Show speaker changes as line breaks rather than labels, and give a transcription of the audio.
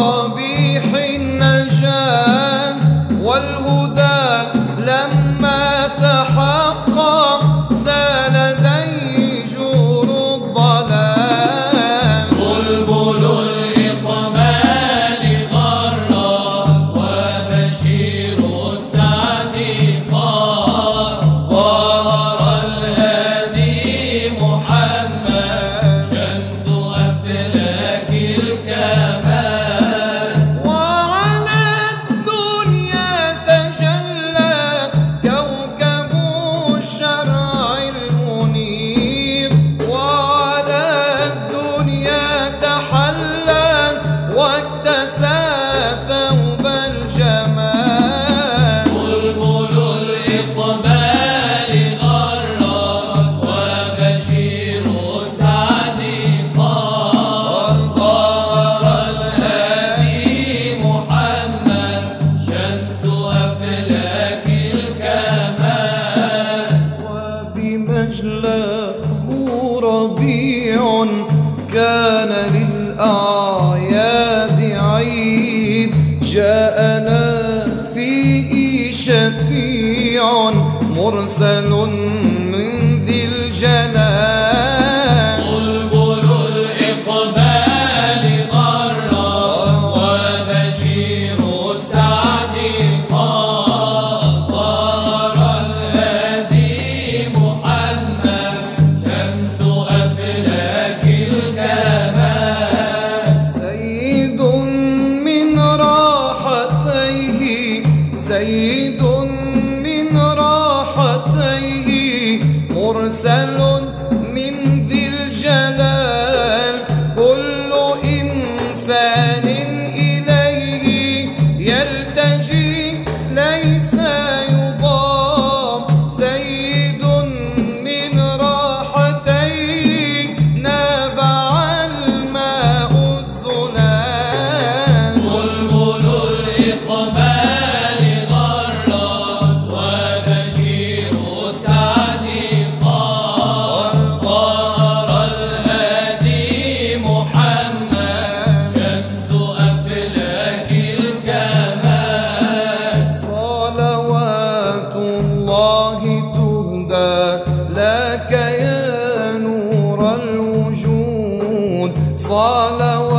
ربيح النجاة والهدى لما تحقق زال ديجور الضلال.
بلبل الإقبال غرا وبشير السعد قار. ظهر الهادي محمد شمس أفلاك الكمال.
وعلى الدنيا تجلى كوكب الشرع المنير. وعلى الدنيا تحلى واكتسى ثوب الجمال.
بلبل الإقبال غرا وبشير السعد قار. ظهر الهادي محمد شمس أفلاك الكمال.
وبمجلاه ربيع كان للأعياد عيد. جاءنا فيه شفيع مرسل من ذي الجلال.
بلبل الإقبال غرا وبشير السعد قار. ظهر الهادي محمد شمس أفلاك الكمال.
سيد من راحتيه سيد من راحتيه مرسل من ذي الجلال. كل إنسان إليه يلتجي ليس يضام. سيد من راحتيه نابع الماء الزلال.
بلبل الإقبال غرا وبشير السعد قار. ظهر الهادي محمد شمس أفلاك الكمال.
صلوات الله تهدى لك يا نور الوجود. صلوات